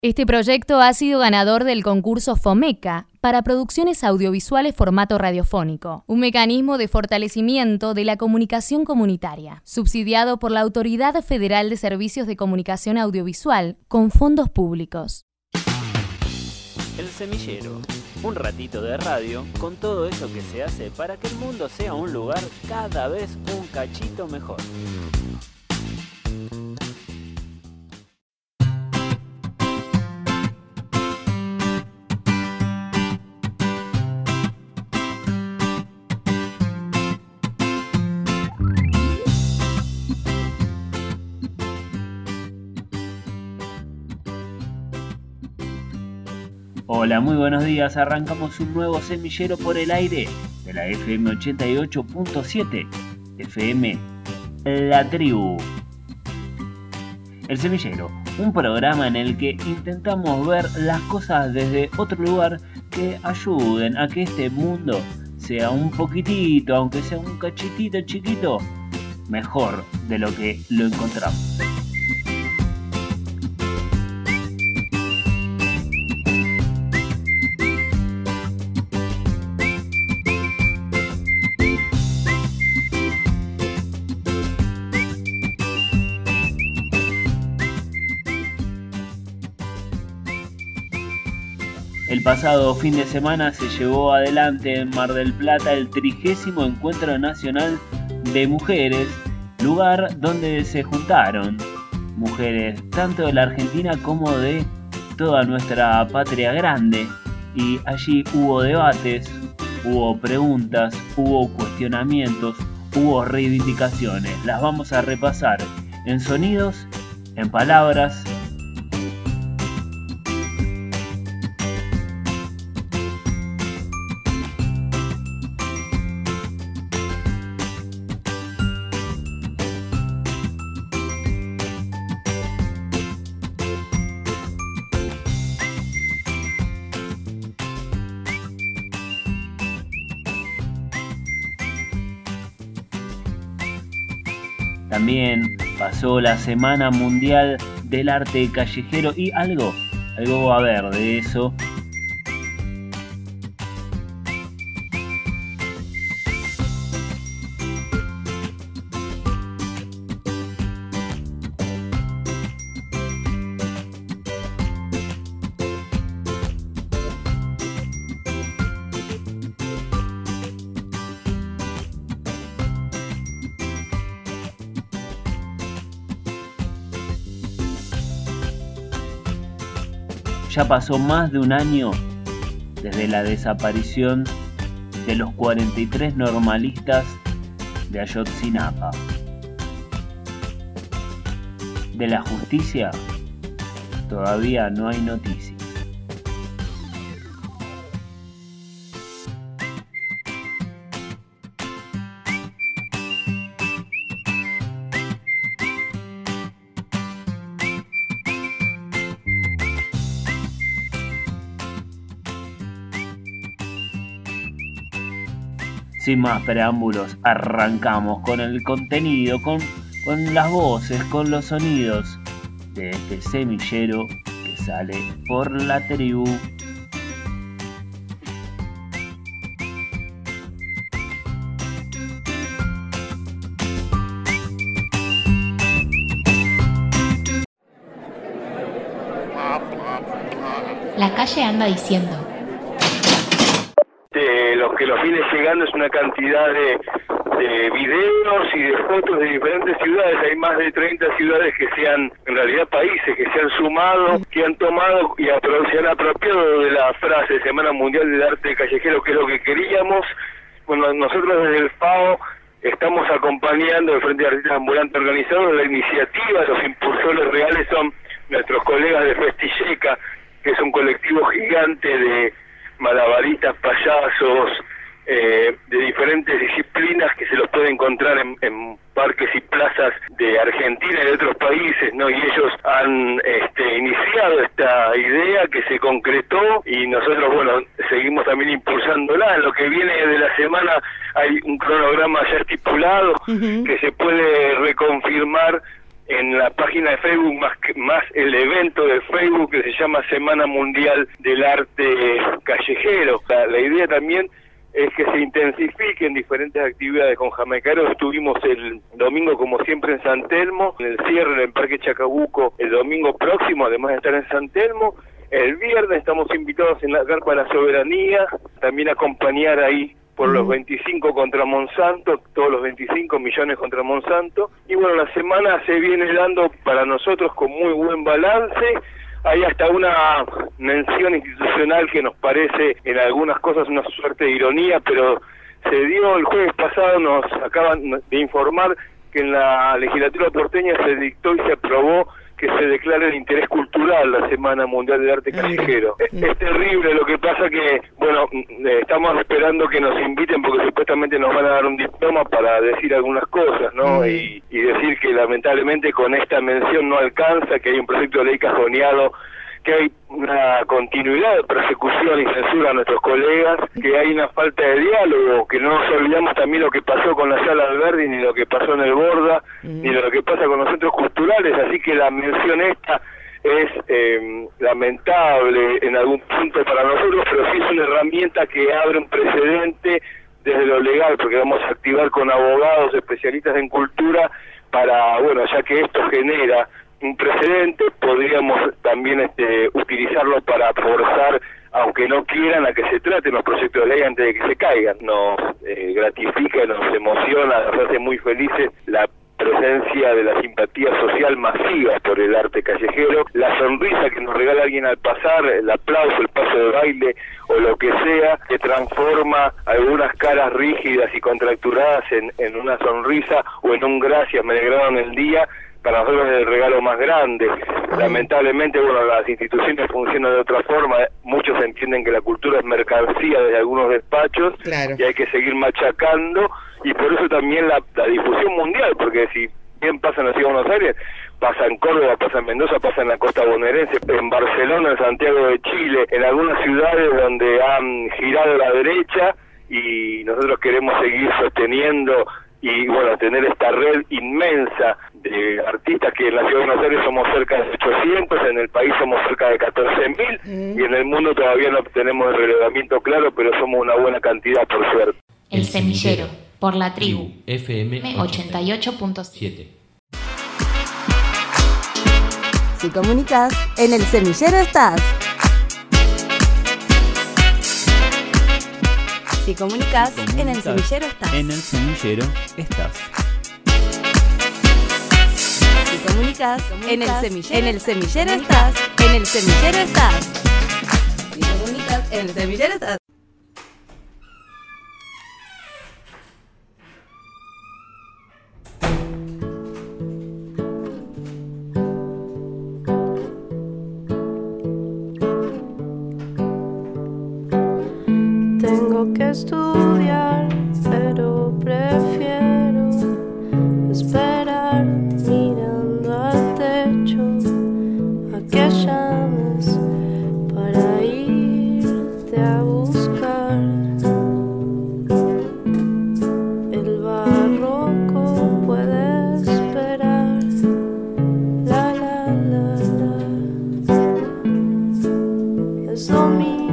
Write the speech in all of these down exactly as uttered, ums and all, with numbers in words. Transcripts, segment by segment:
Este proyecto ha sido ganador del concurso FOMECA para producciones audiovisuales formato radiofónico, un mecanismo de fortalecimiento de la comunicación comunitaria, subsidiado por la Autoridad Federal de Servicios de Comunicación Audiovisual con fondos públicos. El Semillero, un ratito de radio con todo eso que se hace para que el mundo sea un lugar cada vez un cachito mejor. Hola, muy buenos días. Arrancamos un nuevo semillero por el aire de la F M ochenta y ocho punto siete, F M La Tribu. El Semillero, un programa en el que intentamos ver las cosas desde otro lugar que ayuden a que este mundo sea un poquitito, aunque sea un cachitito chiquito, mejor de lo que lo encontramos. El pasado fin de semana se llevó adelante en Mar del Plata el trigésimo Encuentro Nacional de Mujeres, lugar donde se juntaron mujeres tanto de la Argentina como de toda nuestra patria grande, y allí hubo debates, hubo preguntas, hubo cuestionamientos, hubo reivindicaciones. Las vamos a repasar en sonidos, en palabras. También pasó la Semana Mundial del Arte Callejero y algo, algo va a haber de eso. Ya pasó más de un año desde la desaparición de los cuarenta y tres normalistas de Ayotzinapa. De la justicia todavía no hay noticias. Sin más preámbulos, arrancamos con el contenido, con, con las voces, con los sonidos de este semillero que sale por la tribu. La calle anda diciendo. Los que los viene llegando es una cantidad de, de videos y de fotos de diferentes ciudades. Hay más de treinta ciudades que se han, en realidad países, que se han sumado, que han tomado y se han apropiado de la frase Semana Mundial del Arte Callejero, que es lo que queríamos. Bueno, nosotros desde el F A O estamos acompañando el Frente de Artistas Ambulantes Organizados la iniciativa. Los impulsores reales son nuestros colegas de Festilleca, que es un colectivo gigante de malabaristas, payasos, eh, de diferentes disciplinas que se los puede encontrar en, en parques y plazas de Argentina y de otros países, ¿no? Y ellos han este, iniciado esta idea que se concretó y nosotros, bueno, seguimos también impulsándola. En lo que viene de la semana hay un cronograma ya estipulado uh-huh. que se puede reconfirmar en la página de Facebook, más, más el evento de Facebook que se llama Semana Mundial del Arte Callejero. La, la idea también es que se intensifiquen diferentes actividades con jamaicaros. Estuvimos el domingo, como siempre, en San Telmo, en el cierre en el Parque Chacabuco el domingo próximo, además de estar en San Telmo. El viernes estamos invitados en la Carpa de la Soberanía, también a acompañar ahí por los veinticinco contra Monsanto, todos los veinticinco millones contra Monsanto. Y bueno, la semana se viene dando para nosotros con muy buen balance. Hay hasta una mención institucional que nos parece en algunas cosas una suerte de ironía, pero se dio el jueves pasado, nos acaban de informar que en la legislatura porteña se dictó y se aprobó que se declare de interés cultural la Semana Mundial del Arte Callejero. Es, es terrible, lo que pasa que, bueno, estamos esperando que nos inviten porque supuestamente nos van a dar un diploma para decir algunas cosas, ¿no? Y, y decir que lamentablemente con esta mención no alcanza, que hay un proyecto de ley cajoneado, que hay una continuidad de persecución y censura a nuestros colegas, que hay una falta de diálogo, que no nos olvidamos también lo que pasó con la Sala Alberdi, ni lo que pasó en el Borda, mm. ni lo que pasa con los centros culturales, así que la mención esta es eh, lamentable en algún punto para nosotros, pero sí es una herramienta que abre un precedente desde lo legal, porque vamos a activar con abogados especialistas en cultura para, bueno, ya que esto genera un precedente, podríamos también este, utilizarlo para forzar, aunque no quieran, a que se traten los proyectos de ley antes de que se caigan. Nos eh, gratifica, nos emociona, nos hace muy felices la presencia de la simpatía social masiva por el arte callejero, la sonrisa que nos regala alguien al pasar, el aplauso, el paso de baile o lo que sea, que transforma algunas caras rígidas y contracturadas en, en una sonrisa o en un gracias, me alegraron el día. Para nosotros es el regalo más grande. Lamentablemente, bueno, las instituciones funcionan de otra forma. Muchos entienden que la cultura es mercancía desde algunos despachos, claro, y hay que seguir machacando, y por eso también la, la difusión mundial, porque si bien pasa en la Ciudad de Buenos Aires, pasa en Córdoba, pasa en Mendoza, pasa en la costa bonaerense, en Barcelona, en Santiago de Chile, en algunas ciudades donde han girado a la derecha, y nosotros queremos seguir sosteniendo y bueno, tener esta red inmensa de artistas, que en la Ciudad de Buenos Aires somos cerca de ochocientos, en el país somos cerca de catorce mil, mm. y en el mundo todavía no tenemos el relevamiento claro, pero somos una buena cantidad, por suerte. El Semillero, por la Tribu, F M ochenta y ocho punto siete. Si comunicas, en el Semillero estás. Si comunicas, si comunicas, en el Semillero estás. En el Semillero estás. Si comunicas, en el semillero, en el semillero estás. En el Semillero estás. Si comunicas, en el Semillero estás. Tengo que estudiar, pero prefiero esperar mirando al techo a que llames para irte a buscar. El barroco puede esperar. La la la la. Es domingo.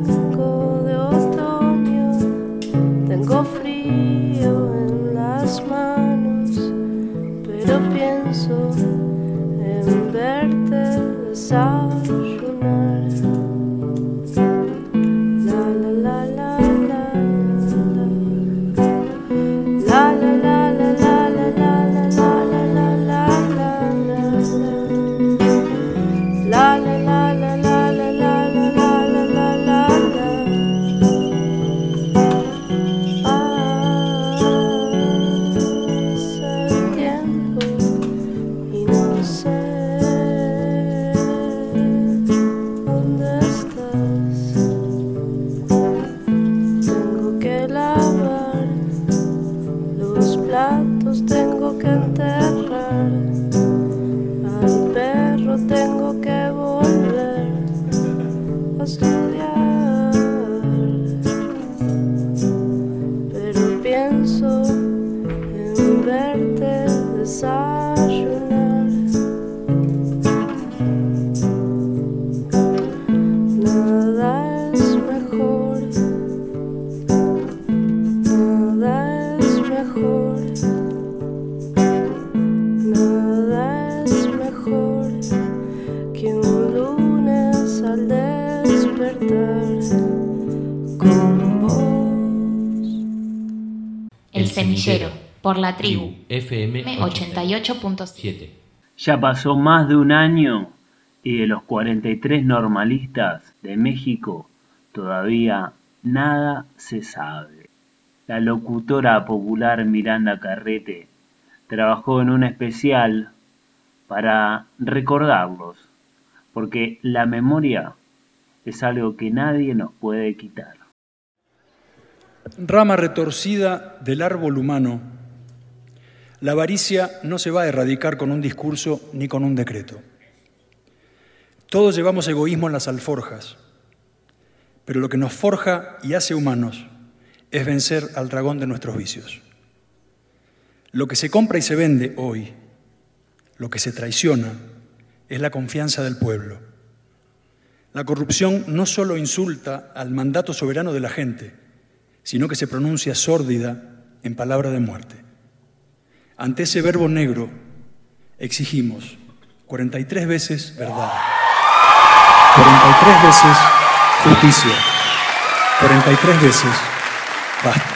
Tengo frío en las manos, pero pienso en verte desayunar. La la la la la la la la la la la la la la la la la la la la más al despertar con vos. El Semillero, por la Tribu, F M ochenta y ocho punto siete. Ya pasó más de un año y de los cuarenta y tres normalistas de México todavía nada se sabe. La locutora popular Miranda Carrete trabajó en un especial para recordarlos, porque la memoria es algo que nadie nos puede quitar. Rama retorcida del árbol humano, la avaricia no se va a erradicar con un discurso ni con un decreto. Todos llevamos egoísmo en las alforjas, pero lo que nos forja y hace humanos es vencer al dragón de nuestros vicios. Lo que se compra y se vende hoy, lo que se traiciona, es la confianza del pueblo. La corrupción no solo insulta al mandato soberano de la gente, sino que se pronuncia sórdida en palabra de muerte. Ante ese verbo negro exigimos cuarenta y tres veces verdad, cuarenta y tres veces justicia, cuarenta y tres veces basta.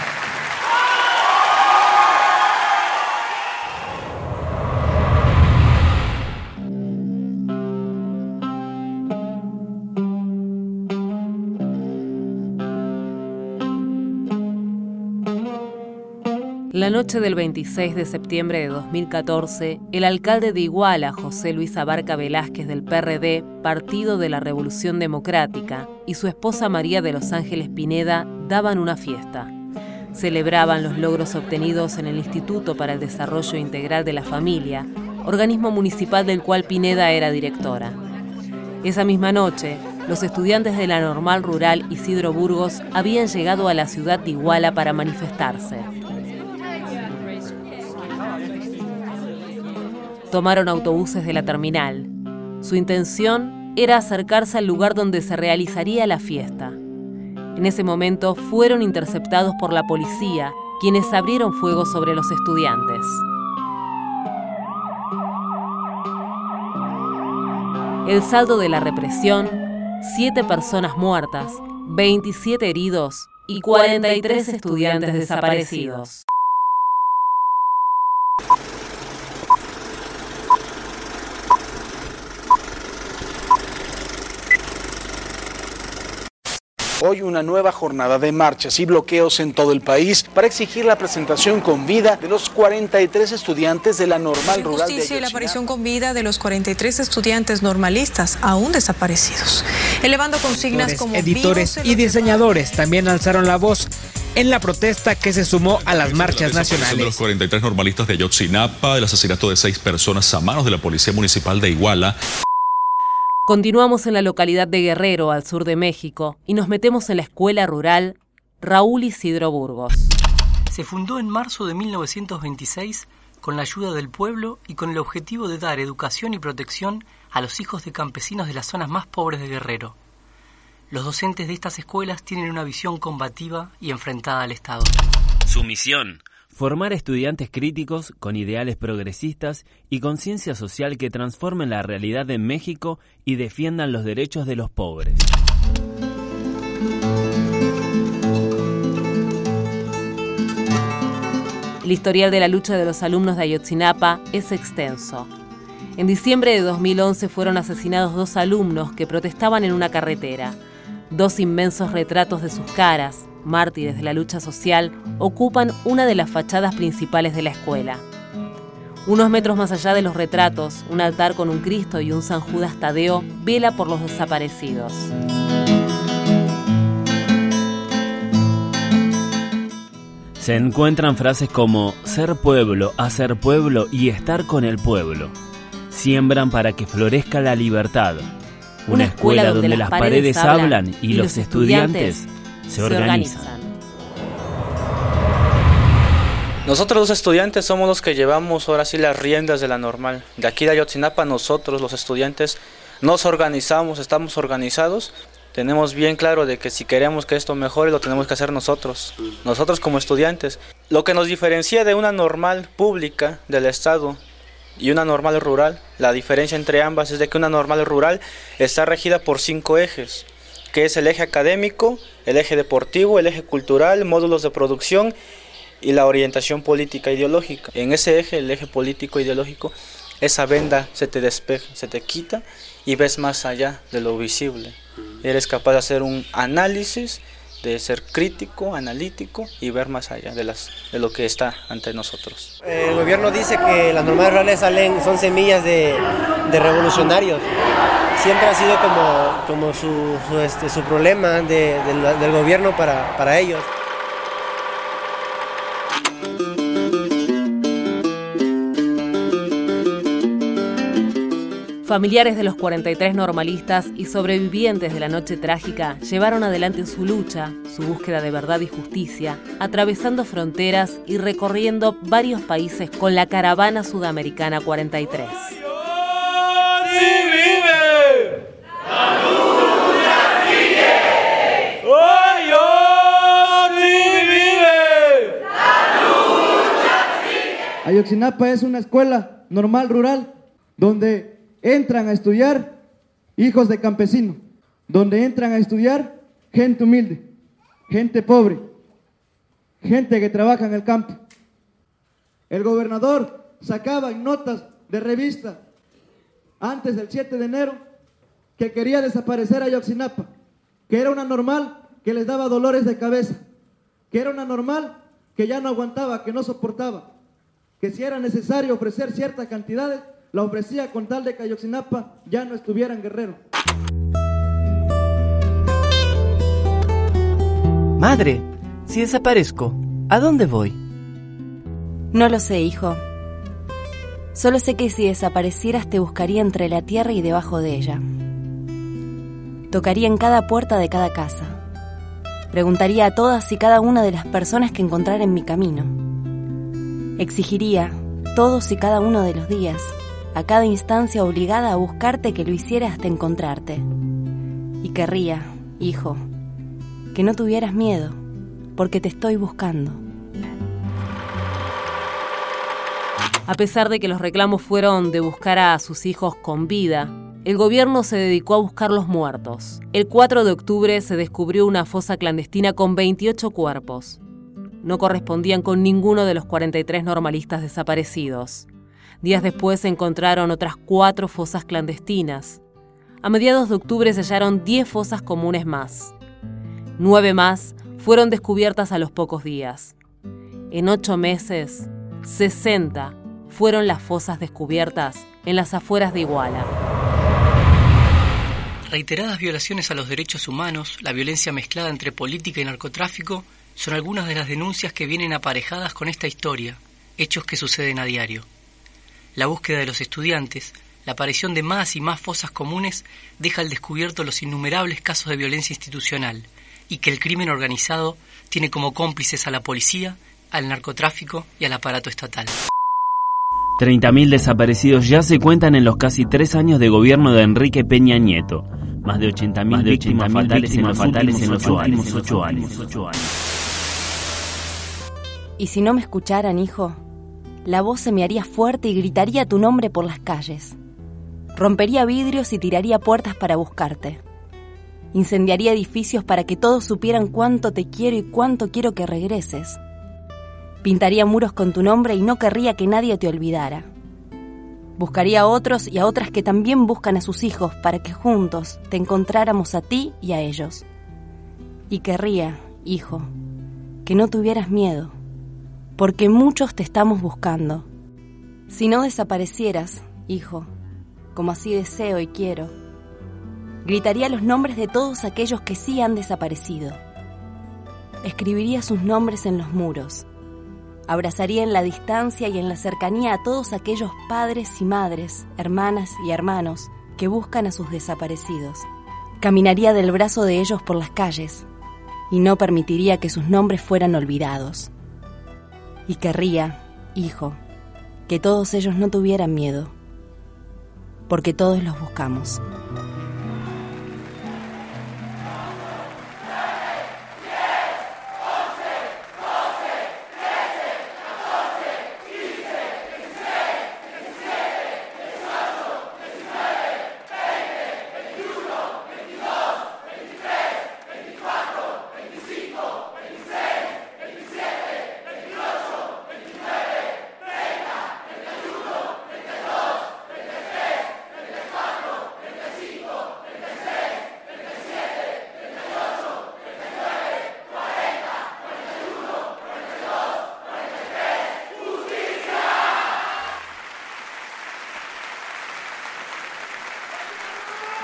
La noche del veintiséis de septiembre de dos mil catorce, el alcalde de Iguala, José Luis Abarca Velázquez del P R D, Partido de la Revolución Democrática, y su esposa María de los Ángeles Pineda daban una fiesta. Celebraban los logros obtenidos en el Instituto para el Desarrollo Integral de la Familia, organismo municipal del cual Pineda era directora. Esa misma noche, los estudiantes de la Normal Rural Isidro Burgos habían llegado a la ciudad de Iguala para manifestarse. Tomaron autobuses de la terminal. Su intención era acercarse al lugar donde se realizaría la fiesta. En ese momento fueron interceptados por la policía, quienes abrieron fuego sobre los estudiantes. El saldo de la represión: siete personas muertas, veintisiete heridos y cuarenta y tres estudiantes desaparecidos. Hoy una nueva jornada de marchas y bloqueos en todo el país para exigir la presentación con vida de los cuarenta y tres estudiantes de la Normal Rural de Ayotzinapa. Y la aparición con vida de los cuarenta y tres estudiantes normalistas aún desaparecidos. Elevando consignas como editores y diseñadores también alzaron la voz en la protesta que se sumó a las marchas nacionales. De los cuarenta y tres normalistas de Ayotzinapa, el asesinato de seis personas a manos de la Policía Municipal de Iguala. Continuamos en la localidad de Guerrero, al sur de México, y nos metemos en la escuela rural Raúl Isidro Burgos. Se fundó en marzo de mil novecientos veintiséis con la ayuda del pueblo y con el objetivo de dar educación y protección a los hijos de campesinos de las zonas más pobres de Guerrero. Los docentes de estas escuelas tienen una visión combativa y enfrentada al Estado. Su misión: formar estudiantes críticos con ideales progresistas y conciencia social que transformen la realidad de México y defiendan los derechos de los pobres. El historial de la lucha de los alumnos de Ayotzinapa es extenso. En diciembre de dos mil once fueron asesinados dos alumnos que protestaban en una carretera. Dos inmensos retratos de sus caras, mártires de la lucha social, ocupan una de las fachadas principales de la escuela. Unos metros más allá de los retratos, un altar con un Cristo y un San Judas Tadeo vela por los desaparecidos. Se encuentran frases como ser pueblo, hacer pueblo y estar con el pueblo. Siembran para que florezca la libertad. Una, Una escuela, escuela donde, donde las paredes, paredes hablan y, y los, los estudiantes, estudiantes se organizan. organizan. Nosotros los estudiantes somos los que llevamos ahora sí las riendas de la Normal. De aquí de Ayotzinapa nosotros los estudiantes nos organizamos, estamos organizados. Tenemos bien claro de que si queremos que esto mejore lo tenemos que hacer nosotros, nosotros como estudiantes. Lo que nos diferencia de una normal pública del Estado y una normal rural. La diferencia entre ambas es de que una normal rural está regida por cinco ejes, que es el eje académico, el eje deportivo, el eje cultural, módulos de producción y la orientación política ideológica. En ese eje, el eje político ideológico, esa venda se te despeja, se te quita y ves más allá de lo visible. Eres capaz de hacer un análisis, de ser crítico, analítico y ver más allá de, las, de lo que está ante nosotros. El gobierno dice que las normales rurales salen, son semillas de, de revolucionarios. Siempre ha sido como, como su, su, este, su problema de, de, del gobierno para, para ellos. Familiares de los cuarenta y tres normalistas y sobrevivientes de la noche trágica llevaron adelante su lucha, su búsqueda de verdad y justicia, atravesando fronteras y recorriendo varios países con la caravana sudamericana cuarenta y tres. Ayotzinapa es una escuela normal rural donde entran a estudiar hijos de campesinos, donde entran a estudiar gente humilde, gente pobre, gente que trabaja en el campo. El gobernador sacaba en notas de revista antes del siete de enero que quería desaparecer a Ayotzinapa, que era una normal que les daba dolores de cabeza, que era una normal que ya no aguantaba, que no soportaba, que si era necesario ofrecer ciertas cantidades, la ofrecía con tal de que Ayotzinapa ya no estuviera en Guerrero. Madre, si desaparezco, ¿a dónde voy? No lo sé, hijo. Solo sé que si desaparecieras te buscaría entre la tierra y debajo de ella. Tocaría en cada puerta de cada casa. Preguntaría a todas y cada una de las personas que encontrara en mi camino. Exigiría, todos y cada uno de los días, a cada instancia obligada a buscarte que lo hiciera hasta encontrarte. Y querría, hijo, que no tuvieras miedo, porque te estoy buscando. A pesar de que los reclamos fueron de buscar a sus hijos con vida, el gobierno se dedicó a buscar los muertos. El cuatro de octubre se descubrió una fosa clandestina con veintiocho cuerpos. No correspondían con ninguno de los cuarenta y tres normalistas desaparecidos. Días después se encontraron otras cuatro fosas clandestinas. A mediados de octubre se hallaron diez fosas comunes más. Nueve más fueron descubiertas a los pocos días. En ocho meses, sesenta fueron las fosas descubiertas en las afueras de Iguala. Reiteradas violaciones a los derechos humanos, la violencia mezclada entre política y narcotráfico, son algunas de las denuncias que vienen aparejadas con esta historia, hechos que suceden a diario. La búsqueda de los estudiantes, la aparición de más y más fosas comunes deja al descubierto los innumerables casos de violencia institucional y que el crimen organizado tiene como cómplices a la policía, al narcotráfico y al aparato estatal. treinta mil desaparecidos ya se cuentan en los casi tres años de gobierno de Enrique Peña Nieto. Más de ochenta mil víctimas fatales en los últimos ocho años. Y si no me escucharan, hijo, la voz se me haría fuerte y gritaría tu nombre por las calles. Rompería vidrios y tiraría puertas para buscarte. Incendiaría edificios para que todos supieran cuánto te quiero y cuánto quiero que regreses. Pintaría muros con tu nombre y no querría que nadie te olvidara. Buscaría a otros y a otras que también buscan a sus hijos para que juntos te encontráramos a ti y a ellos. Y querría, hijo, que no tuvieras miedo, porque muchos te estamos buscando. Si no desaparecieras, hijo, como así deseo y quiero, gritaría los nombres de todos aquellos que sí han desaparecido. Escribiría sus nombres en los muros. Abrazaría en la distancia y en la cercanía a todos aquellos padres y madres, hermanas y hermanos que buscan a sus desaparecidos. Caminaría del brazo de ellos por las calles y no permitiría que sus nombres fueran olvidados. Y querría, hijo, que todos ellos no tuvieran miedo, porque todos los buscamos.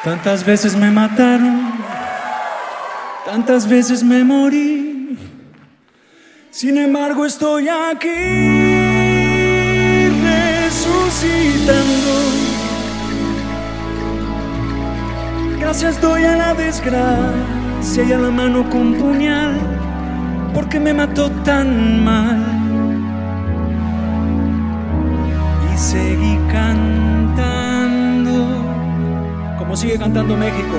Tantas veces me mataron, tantas veces me morí, sin embargo estoy aquí resucitando. Gracias doy a la desgracia y a la mano con puñal, porque me mató tan mal. Y seguí cantando, como sigue cantando México.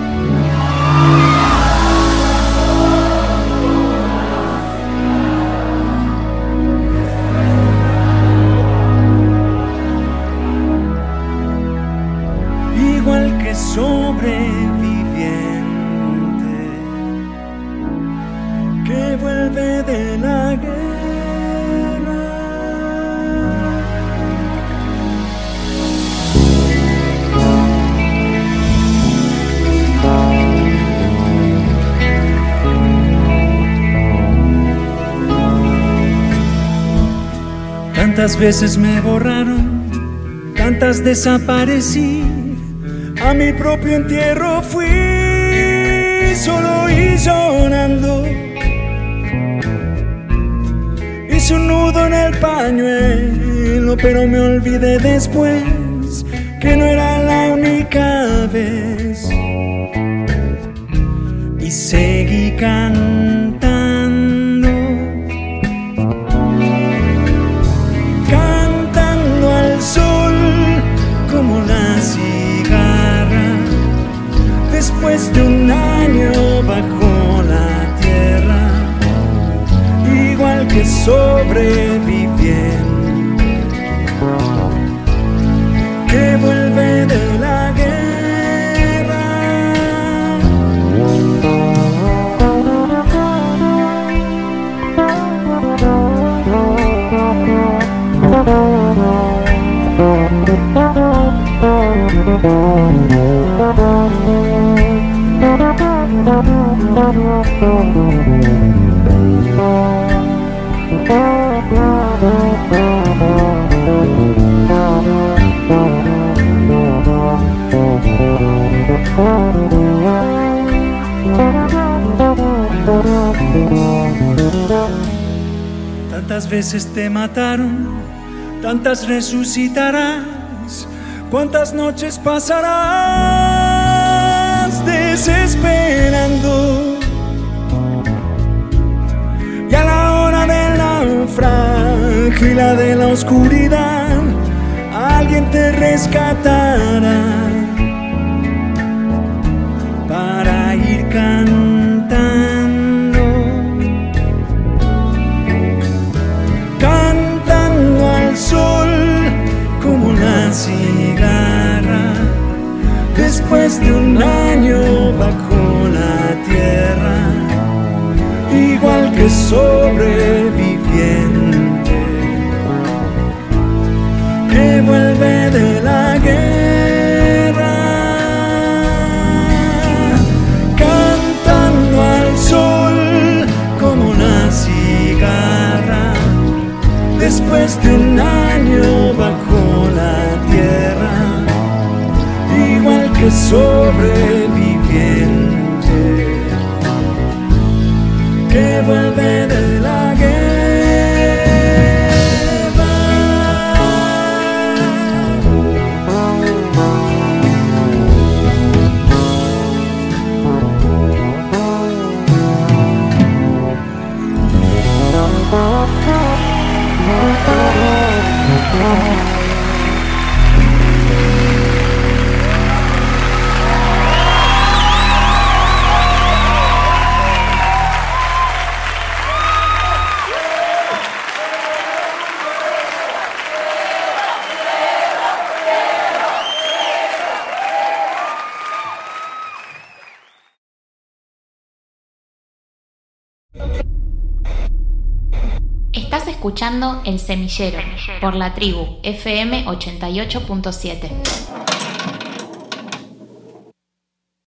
Igual que sobreviviente que vuelve de la guerra. Tantas veces me borraron, tantas desaparecí. A mi propio entierro fui solo y llorando. Hice un nudo en el pañuelo, pero me olvidé después que no era la única vez. Y seguí cantando, cantando al sol como la cigarra, después de un año bajo la tierra, igual que sobreviviente que vuelve de la guerra. Tantas veces te mataron, tantas resucitarás, cuántas noches pasarás desesperando. Y a la hora del naufragio y la de la oscuridad, alguien te rescatará para ir cantando, cantando al sol como una cigarra, después de un año bajo la tierra, igual que sobreviviente que vuelve de la guerra, cantando al sol como una cigarra, después de un año bajo la tierra, igual que sobreviviente que vuelve de la guerra. Estás escuchando El Semillero por La Tribu F M ochenta y ocho punto siete.